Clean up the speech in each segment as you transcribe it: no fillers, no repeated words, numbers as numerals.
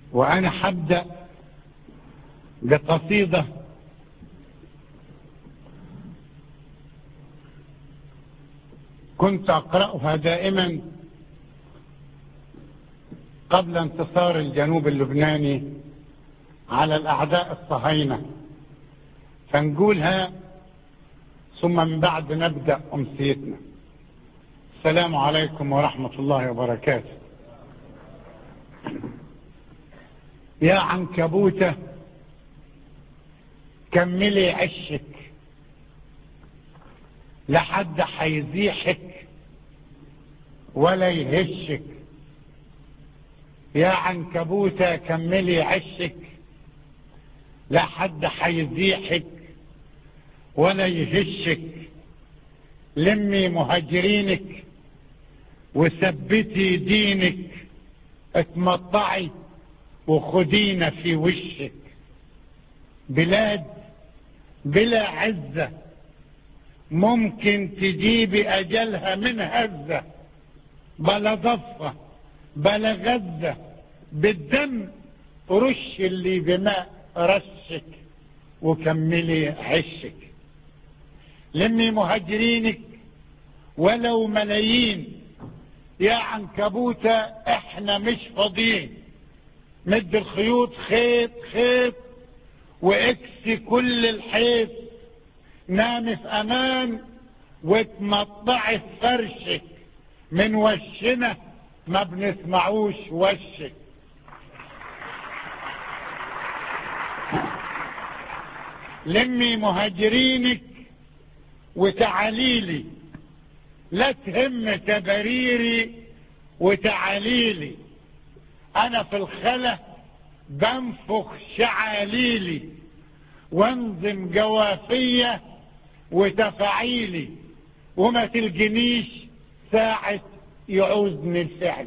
وأنا حبدأ بقصيدة كنت أقرأها دائما قبل انتصار الجنوب اللبناني على الأعداء الصهاينة، فنقولها ثم من بعد نبدأ أمسيتنا. السلام عليكم ورحمة الله وبركاته. يا عنكبوتة كملي عشك، لحد حيزيحك ولا يهشك. يا عنكبوتة كملي عشك، لحد حيزيحك ولا يهشك. لمي مهاجرينك وثبتي دينك، اتمطعي وخدينا في وشك. بلاد بلا عزة ممكن تجيبي أجلها من هزة، بلا ضفة بلا غزة، بالدم رش اللي بماء رشك وكملي عشك. لمي مهاجرينك ولو ملايين، يا عنكبوتة احنا مش فاضيين. مد الخيوط خيط خيط واكسي كل الحيط، نامي في امان وتمطعي في فرشك. من وشنا ما بنسمعوش وشك. لمي مهاجرينك وتعاليلي، لا تهم تبريري وتعاليلي. انا في الخلا بنفخ شعاليلي، وانظم جوافية وتفاعيلي، وما تلقنيش ساعة يعوزني الفعل.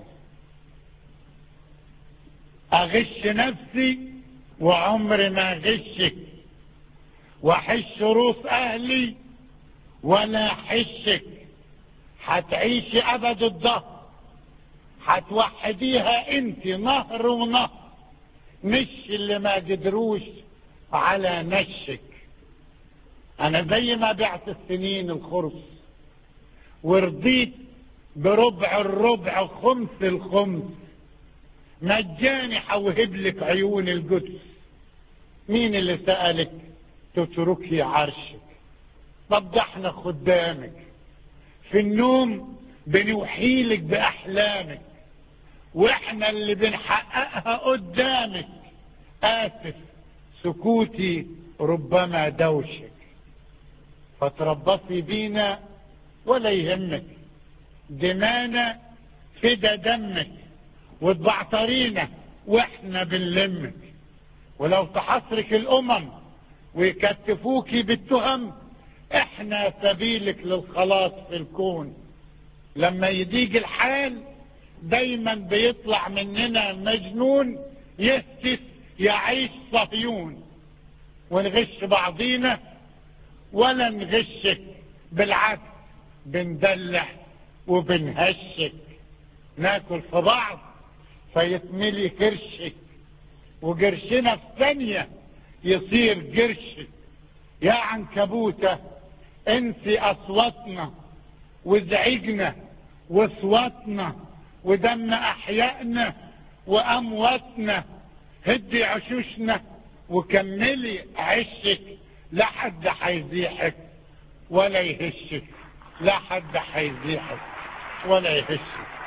اغش نفسي وعمري ما غشك، واحش روس اهلي ولا حشك. حتعيشي ابد الدهر، حتوحديها انت نهر ونهر، مش اللي ما قدروش على نشك. انا زي ما بعت السنين الخرص ورضيت بربع الربع خمس الخمس، مجاني حوهب لك عيون القدس. مين اللي سألك تتركي عرشك؟ طب ده احنا خدامك، في النوم بنوحيلك بأحلامك، واحنا اللي بنحققها قدامك. آسف سكوتي ربما دوشك، فتربصي بينا ولا يهمك. دمانا فدا دمك، وتبعترينا واحنا بنلمك. ولو تحصرك الامم ويكتفوكي بالتهم، احنا سبيلك للخلاص في الكون. لما يضيق الحال دايما بيطلع مننا مجنون، يهتف يعيش صهيون. ونغش بعضينا ولا نغشك، بالعكس بندلع وبنهشك. ناكل في بعض فيتملي كرشك، وقرشنا في ثانية يصير قرشك. يا عنكبوتة انسي اصواتنا وزعجنا وصواتنا ودم احيائنا وامواتنا. هدي عشوشنا وكملي عشك، لا حد حيزيحك ولا يهشك. لا حد حيزيحك ولا يهشك.